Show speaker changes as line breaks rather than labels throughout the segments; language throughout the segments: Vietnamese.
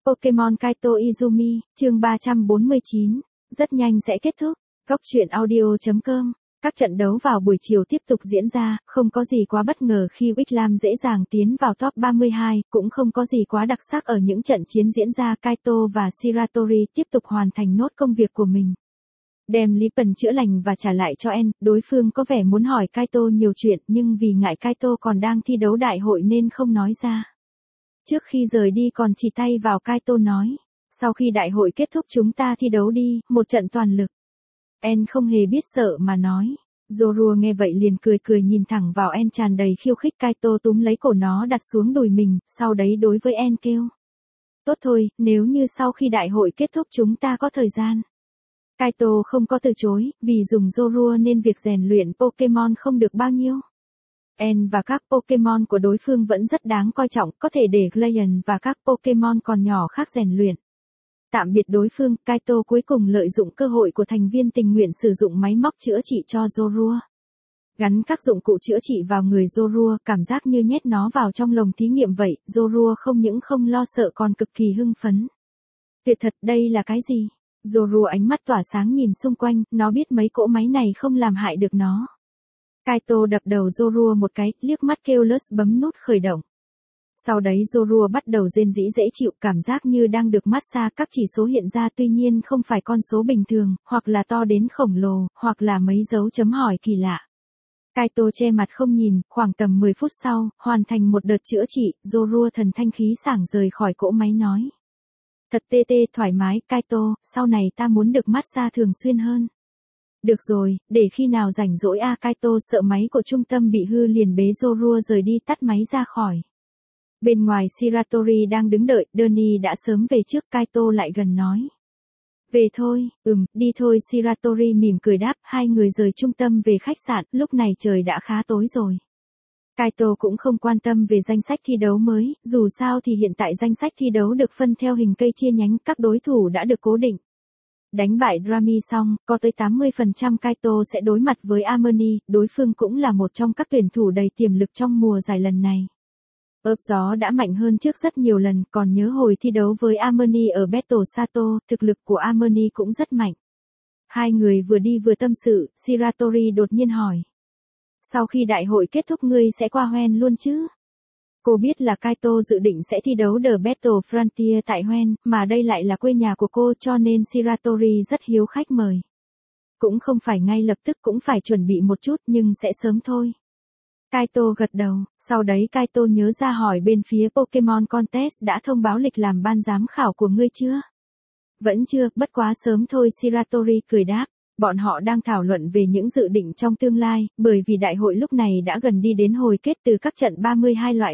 Pokemon Kaito Izumi, chương 349, rất nhanh sẽ kết thúc. Góc truyện audio.com. Các trận đấu vào buổi chiều tiếp tục diễn ra, không có gì quá bất ngờ khi Wickham dễ dàng tiến vào top 32, cũng không có gì quá đặc sắc ở những trận chiến diễn ra. Kaito và Shiratori tiếp tục hoàn thành nốt công việc của mình. Đem Lippen chữa lành và trả lại cho En, đối phương có vẻ muốn hỏi Kaito nhiều chuyện nhưng vì ngại Kaito còn đang thi đấu đại hội nên không nói ra. Trước khi rời đi còn chỉ tay vào Kaito nói, sau khi đại hội kết thúc chúng ta thi đấu đi, một trận toàn lực. En không hề biết sợ mà nói. Zorua nghe vậy liền cười cười nhìn thẳng vào En tràn đầy khiêu khích. Kaito túm lấy cổ nó đặt xuống đùi mình, sau đấy đối với En kêu. Tốt thôi, nếu như sau khi đại hội kết thúc chúng ta có thời gian. Kaito không có từ chối, vì dùng Zorua nên việc rèn luyện Pokemon không được bao nhiêu. En và các Pokemon của đối phương vẫn rất đáng coi trọng, có thể để Glacian và các Pokemon còn nhỏ khác rèn luyện. Tạm biệt đối phương, Kaito cuối cùng lợi dụng cơ hội của thành viên tình nguyện sử dụng máy móc chữa trị cho Zorua. Gắn các dụng cụ chữa trị vào người Zorua, cảm giác như nhét nó vào trong lồng thí nghiệm vậy, Zorua không những không lo sợ còn cực kỳ hưng phấn. Tuyệt thật, đây là cái gì? Zorua ánh mắt tỏa sáng nhìn xung quanh, nó biết mấy cỗ máy này không làm hại được nó. Kaito đập đầu Zorua một cái, liếc mắt kêu lướt bấm nút khởi động. Sau đấy Zorua bắt đầu rên rỉ dễ chịu, cảm giác như đang được massage. Các chỉ số hiện ra tuy nhiên không phải con số bình thường, hoặc là to đến khổng lồ, hoặc là mấy dấu chấm hỏi kỳ lạ. Kaito che mặt không nhìn, khoảng tầm 10 phút sau, hoàn thành một đợt chữa trị, Zorua thần thanh khí sảng rời khỏi cỗ máy nói. Thật tê tê thoải mái, Kaito, sau này ta muốn được massage thường xuyên hơn. Được rồi, để khi nào rảnh rỗi Kaito sợ máy của trung tâm bị hư liền bế Zorua rời đi tắt máy ra khỏi. Bên ngoài Shiratori đang đứng đợi, Donnie đã sớm về trước. Kaito lại gần nói. Về thôi, đi thôi. Shiratori mỉm cười đáp, hai người rời trung tâm về khách sạn, lúc này trời đã khá tối rồi. Kaito cũng không quan tâm về danh sách thi đấu mới, dù sao thì hiện tại danh sách thi đấu được phân theo hình cây chia nhánh, các đối thủ đã được cố định. Đánh bại Drami xong, có tới 80% Kaito sẽ đối mặt với Amoni, đối phương cũng là một trong các tuyển thủ đầy tiềm lực trong mùa giải lần này. Ớp gió đã mạnh hơn trước rất nhiều lần, còn nhớ hồi thi đấu với Amoni ở Battle Sato, thực lực của Amoni cũng rất mạnh. Hai người vừa đi vừa tâm sự, Shiratori đột nhiên hỏi. Sau khi đại hội kết thúc ngươi sẽ qua Hoenn luôn chứ? Cô biết là Kaito dự định sẽ thi đấu The Battle Frontier tại Hoenn, mà đây lại là quê nhà của cô cho nên Shiratori rất hiếu khách mời. Cũng không phải ngay lập tức, cũng phải chuẩn bị một chút nhưng sẽ sớm thôi. Kaito gật đầu, sau đấy Kaito nhớ ra hỏi bên phía Pokemon Contest đã thông báo lịch làm ban giám khảo của ngươi chưa? Vẫn chưa, bất quá sớm thôi. Shiratori cười đáp. Bọn họ đang thảo luận về những dự định trong tương lai, bởi vì đại hội lúc này đã gần đi đến hồi kết từ các trận 32 loại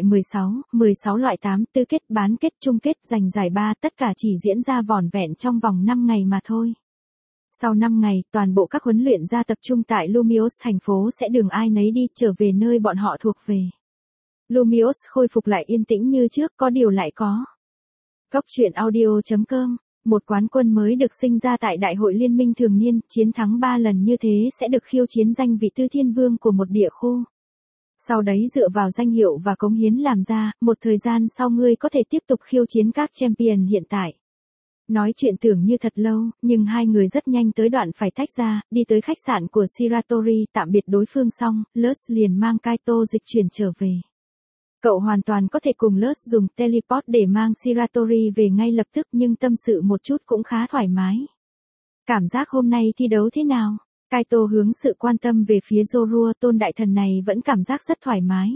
16 loại 8, tứ kết, bán kết, chung kết, giành giải 3, tất cả chỉ diễn ra vỏn vẹn trong vòng 5 ngày mà thôi. Sau 5 ngày, toàn bộ các huấn luyện ra tập trung tại Lumiose thành phố sẽ đường ai nấy đi, trở về nơi bọn họ thuộc về. Lumiose khôi phục lại yên tĩnh như trước, có điều lại có. Góc truyện audio.com. Một quán quân mới được sinh ra tại Đại hội Liên minh thường niên, chiến thắng 3 lần như thế sẽ được khiêu chiến danh vị Tư Thiên Vương của một địa khu. Sau đấy dựa vào danh hiệu và cống hiến làm ra, một thời gian sau ngươi có thể tiếp tục khiêu chiến các champion hiện tại. Nói chuyện tưởng như thật lâu, nhưng hai người rất nhanh tới đoạn phải tách ra, đi tới khách sạn của Shiratori, tạm biệt đối phương xong, Lurs liền mang Kaito dịch chuyển trở về. Cậu hoàn toàn có thể cùng Lurs dùng teleport để mang Shiratori về ngay lập tức nhưng tâm sự một chút cũng khá thoải mái. Cảm giác hôm nay thi đấu thế nào? Kaito hướng sự quan tâm về phía Zorua, tôn đại thần này vẫn cảm giác rất thoải mái.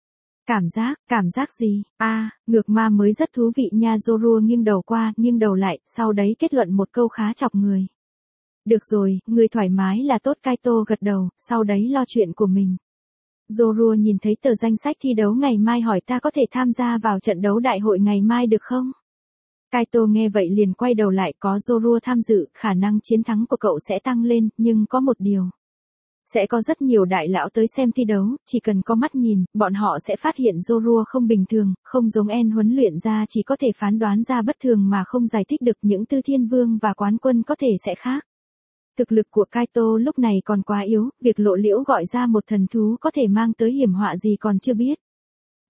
Cảm giác gì? Ngược ma mới rất thú vị nha. Zorua nghiêng đầu qua, nghiêng đầu lại, sau đấy kết luận một câu khá chọc người. Được rồi, người thoải mái là tốt. Kaito gật đầu, sau đấy lo chuyện của mình. Zorua nhìn thấy tờ danh sách thi đấu ngày mai hỏi ta có thể tham gia vào trận đấu đại hội ngày mai được không? Kaito nghe vậy liền quay đầu lại, có Zorua tham dự, khả năng chiến thắng của cậu sẽ tăng lên, nhưng có một điều. Sẽ có rất nhiều đại lão tới xem thi đấu, chỉ cần có mắt nhìn, bọn họ sẽ phát hiện Zorua không bình thường, không giống En huấn luyện ra chỉ có thể phán đoán ra bất thường mà không giải thích được, những Tư Thiên Vương và quán quân có thể sẽ khác. Thực lực của Kaito lúc này còn quá yếu, việc lộ liễu gọi ra một thần thú có thể mang tới hiểm họa gì còn chưa biết.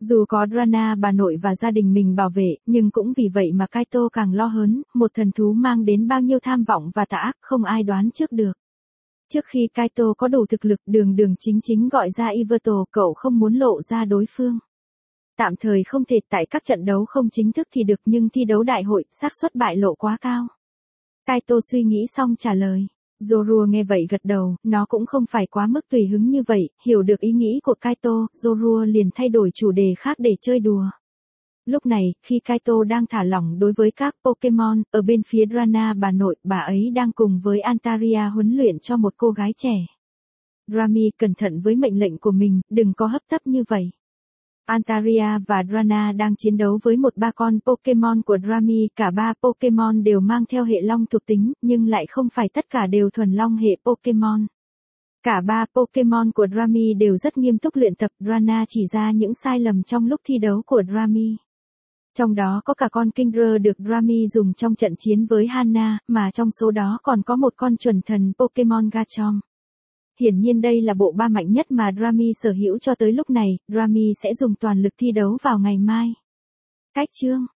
Dù có Drana bà nội và gia đình mình bảo vệ, nhưng cũng vì vậy mà Kaito càng lo hớn, một thần thú mang đến bao nhiêu tham vọng và tà ác không ai đoán trước được. Trước khi Kaito có đủ thực lực, đường đường chính chính gọi ra Iverto, cậu không muốn lộ ra đối phương. Tạm thời không thể, tại các trận đấu không chính thức thì được, nhưng thi đấu đại hội, xác suất bại lộ quá cao. Kaito suy nghĩ xong trả lời. Zorua nghe vậy gật đầu, nó cũng không phải quá mức tùy hứng như vậy, hiểu được ý nghĩ của Kaito, Zorua liền thay đổi chủ đề khác để chơi đùa. Lúc này, khi Kaito đang thả lỏng đối với các Pokemon, ở bên phía Drana bà nội, bà ấy đang cùng với Antaria huấn luyện cho một cô gái trẻ. Rami, cẩn thận với mệnh lệnh của mình, đừng có hấp tấp như vậy. Antaria và Drana đang chiến đấu với một ba con Pokemon của Rami, cả ba Pokemon đều mang theo hệ long thuộc tính, nhưng lại không phải tất cả đều thuần long hệ Pokemon. Cả ba Pokemon của Rami đều rất nghiêm túc luyện tập, Drana chỉ ra những sai lầm trong lúc thi đấu của Rami. Trong đó có cả con Kingler được Rami dùng trong trận chiến với Hana, mà trong số đó còn có một con chuẩn thần Pokemon Garchomp. Hiển nhiên đây là bộ ba mạnh nhất mà Rami sở hữu cho tới lúc này, Rami sẽ dùng toàn lực thi đấu vào ngày mai. Cách chương